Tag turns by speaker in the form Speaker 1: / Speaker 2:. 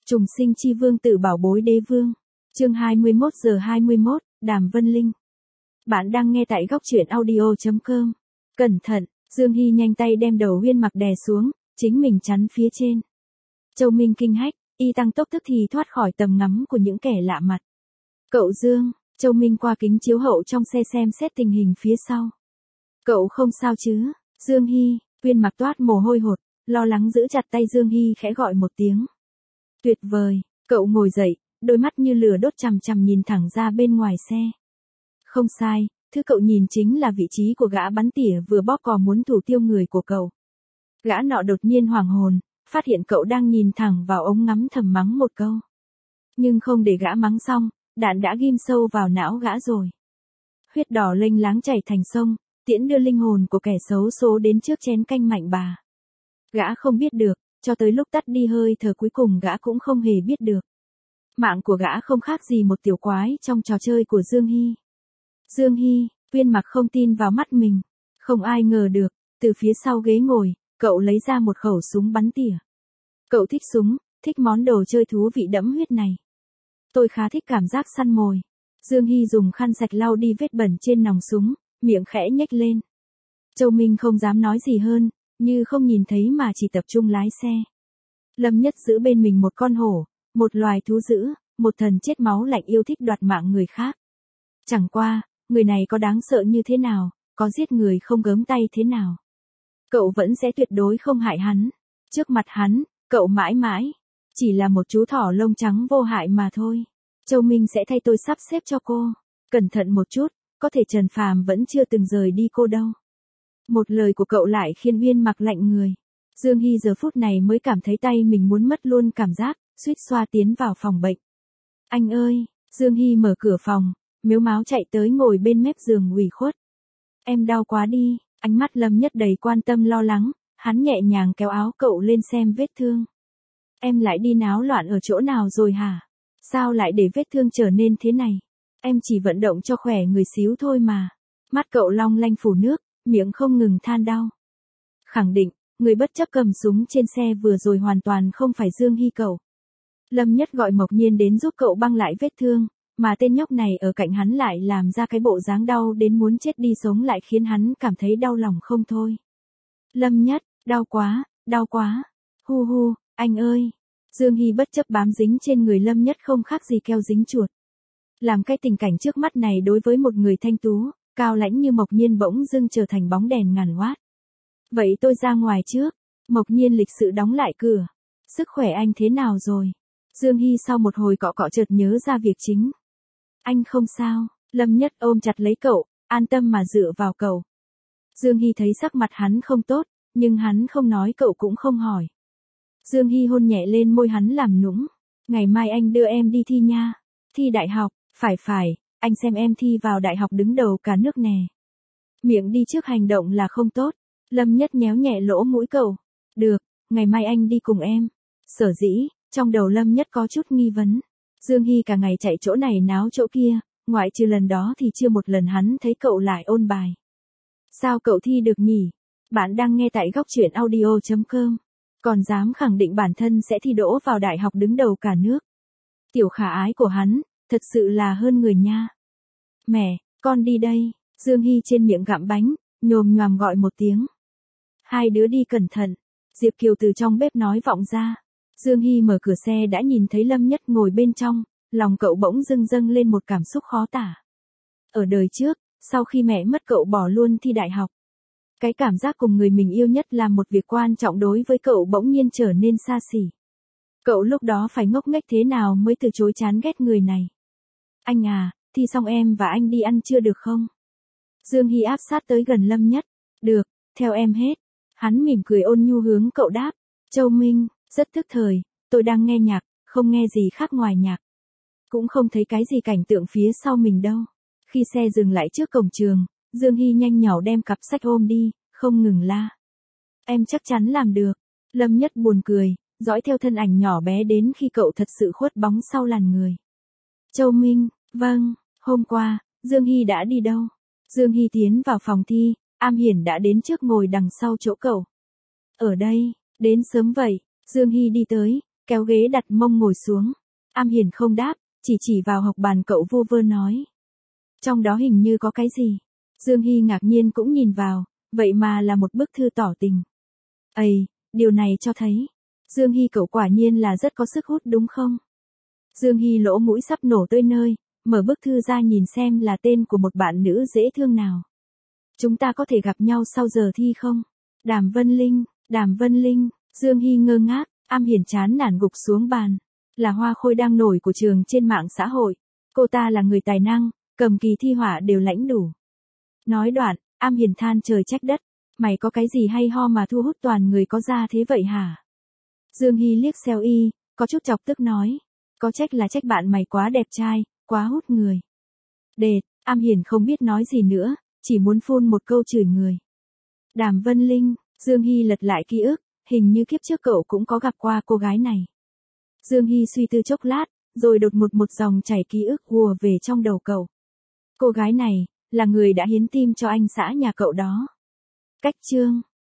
Speaker 1: Trùng sinh chi vương tử bảo bối đế vương. Chương 21:21, Đàm Vân Linh. Bạn đang nghe tại góc truyện audio.com. Cẩn thận, Dương Hy nhanh tay đem đầu Huyên Mặc đè xuống, chính mình chắn phía trên. Châu Minh kinh hách, y tăng tốc tức thì thoát khỏi tầm ngắm của những kẻ lạ mặt. Cậu Dương, Châu Minh qua kính chiếu hậu trong xe xem xét tình hình phía sau. Cậu không sao chứ? Dương Hy, Huyên Mặc toát mồ hôi hột, lo lắng giữ chặt tay Dương Hy khẽ gọi một tiếng. Tuyệt vời, cậu ngồi dậy, đôi mắt như lửa đốt chằm chằm nhìn thẳng ra bên ngoài xe. Không sai, thứ cậu nhìn chính là vị trí của gã bắn tỉa vừa bóp cò muốn thủ tiêu người của cậu. Gã nọ đột nhiên hoảng hồn, phát hiện cậu đang nhìn thẳng vào ống ngắm thầm mắng một câu. Nhưng không để gã mắng xong, đạn đã ghim sâu vào não gã rồi. Huyết đỏ lênh láng chảy thành sông, tiễn đưa linh hồn của kẻ xấu số đến trước chén canh mạnh bà. Gã không biết được, cho tới lúc tắt đi hơi thở cuối cùng gã cũng không hề biết được. Mạng của gã không khác gì một tiểu quái trong trò chơi của Dương Hy. Dương Hy, Huyên Mặc không tin vào mắt mình. Không ai ngờ được, từ phía sau ghế ngồi, cậu lấy ra một khẩu súng bắn tỉa. Cậu thích súng, thích món đồ chơi thú vị đẫm huyết này. Tôi khá thích cảm giác săn mồi. Dương Hy dùng khăn sạch lau đi vết bẩn trên nòng súng, miệng khẽ nhếch lên. Châu Minh không dám nói gì hơn, như không nhìn thấy mà chỉ tập trung lái xe. Lâm Nhất giữ bên mình một con hổ, một loài thú dữ, một thần chết máu lạnh yêu thích đoạt mạng người khác. Chẳng qua, người này có đáng sợ như thế nào, có giết người không gớm tay thế nào. Cậu vẫn sẽ tuyệt đối không hại hắn. Trước mặt hắn, cậu mãi mãi, chỉ là một chú thỏ lông trắng vô hại mà thôi. Châu Minh sẽ thay tôi sắp xếp cho cô. Cẩn thận một chút, có thể Trần Phàm vẫn chưa từng rời đi cô đâu. Một lời của cậu lại khiến Huyên Mặc lạnh người. Dương Hy giờ phút này mới cảm thấy tay mình muốn mất luôn cảm giác, suýt xoa tiến vào phòng bệnh. Anh ơi, Dương Hy mở cửa phòng, mếu máo chạy tới ngồi bên mép giường ủy khuất. Em đau quá đi, ánh mắt Lâm Nhất đầy quan tâm lo lắng, hắn nhẹ nhàng kéo áo cậu lên xem vết thương. Em lại đi náo loạn ở chỗ nào rồi hả? Sao lại để vết thương trở nên thế này? Em chỉ vận động cho khỏe người xíu thôi mà. Mắt cậu long lanh phủ nước, miệng không ngừng than đau. Khẳng định, người bất chấp cầm súng trên xe vừa rồi hoàn toàn không phải Dương Hy cậu. Lâm Nhất gọi Mộc Nhiên đến giúp cậu băng lại vết thương, mà tên nhóc này ở cạnh hắn lại làm ra cái bộ dáng đau đến muốn chết đi sống lại khiến hắn cảm thấy đau lòng không thôi. Lâm Nhất, đau quá, hu hu, anh ơi. Dương Hy bất chấp bám dính trên người Lâm Nhất không khác gì keo dính chuột. Làm cái tình cảnh trước mắt này đối với một người thanh tú, cao lãnh như Mộc Nhiên bỗng dưng trở thành bóng đèn ngàn watt. Vậy tôi ra ngoài trước. Mộc Nhiên lịch sự đóng lại cửa. Sức khỏe anh thế nào rồi? Dương Hy sau một hồi cọ cọ chợt nhớ ra việc chính. Anh không sao. Lâm Nhất ôm chặt lấy cậu, an tâm mà dựa vào cậu. Dương Hy thấy sắc mặt hắn không tốt, nhưng hắn không nói cậu cũng không hỏi. Dương Hy hôn nhẹ lên môi hắn làm nũng. Ngày mai anh đưa em đi thi nha. Thi đại học, phải, anh xem em thi vào đại học đứng đầu cả nước nè. Miệng đi trước hành động là không tốt. Lâm Nhất nhéo nhẹ lỗ mũi cậu. Được, ngày mai anh đi cùng em. Sở dĩ, trong đầu Lâm Nhất có chút nghi vấn. Dương Hy cả ngày chạy chỗ này náo chỗ kia, ngoại trừ lần đó thì chưa một lần hắn thấy cậu lại ôn bài. Sao cậu thi được nhỉ? Bạn đang nghe tại góc truyện audio.com. Còn dám khẳng định bản thân sẽ thi đỗ vào đại học đứng đầu cả nước. Tiểu khả ái của hắn, thật sự là hơn người nha. Mẹ, con đi đây. Dương Hy trên miệng gặm bánh, nhồm nhoàm gọi một tiếng. Hai đứa đi cẩn thận. Diệp Kiều từ trong bếp nói vọng ra. Dương Hy mở cửa xe đã nhìn thấy Lâm Nhất ngồi bên trong, lòng cậu bỗng dâng lên một cảm xúc khó tả. Ở đời trước, sau khi mẹ mất cậu bỏ luôn thi đại học. Cái cảm giác cùng người mình yêu nhất là một việc quan trọng đối với cậu bỗng nhiên trở nên xa xỉ. Cậu lúc đó phải ngốc nghếch thế nào mới từ chối chán ghét người này. Anh à, thi xong em và anh đi ăn trưa được không? Dương Hy áp sát tới gần Lâm Nhất. Được, theo em hết. Hắn mỉm cười ôn nhu hướng cậu đáp. Châu Minh, rất tức thời, tôi đang nghe nhạc, không nghe gì khác ngoài nhạc. Cũng không thấy cái gì cảnh tượng phía sau mình đâu. Khi xe dừng lại trước cổng trường, Dương Hy nhanh nhỏ đem cặp sách ôm đi, không ngừng la. Em chắc chắn làm được. Lâm Nhất buồn cười, dõi theo thân ảnh nhỏ bé đến khi cậu thật sự khuất bóng sau làn người. Châu Minh, vâng, hôm qua, Dương Hy đã đi đâu? Dương Hy tiến vào phòng thi, Am Hiển đã đến trước ngồi đằng sau chỗ cậu. Ở đây, đến sớm vậy. Dương Hy đi tới, kéo ghế đặt mông ngồi xuống. Am Hiền không đáp, chỉ vào học bàn cậu vu vơ nói. Trong đó hình như có cái gì. Dương Hy ngạc nhiên cũng nhìn vào, vậy mà là một bức thư tỏ tình. Ây, điều này cho thấy, Dương Hy cậu quả nhiên là rất có sức hút đúng không? Dương Hy lỗ mũi sắp nổ tơi nơi, mở bức thư ra nhìn xem là tên của một bạn nữ dễ thương nào. Chúng ta có thể gặp nhau sau giờ thi không? Đàm Vân Linh, Dương Hy ngơ ngác, Am Hiền chán nản gục xuống bàn. Là hoa khôi đang nổi của trường trên mạng xã hội. Cô ta là người tài năng, cầm kỳ thi họa đều lãnh đủ. Nói đoạn, Am Hiền than trời trách đất. Mày có cái gì hay ho mà thu hút toàn người có ra thế vậy hả? Dương Hy liếc xéo y, có chút chọc tức nói. Có trách là trách bạn mày quá đẹp trai, quá hút người. Đệt, Am Hiền không biết nói gì nữa, chỉ muốn phun một câu chửi người. Đàm Vân Linh, Dương Hy lật lại ký ức, hình như kiếp trước cậu cũng có gặp qua cô gái này. Dương Hy suy tư chốc lát, rồi đột ngột một dòng chảy ký ức ùa về trong đầu cậu. Cô gái này, là người đã hiến tim cho anh xã nhà cậu đó. Cách chương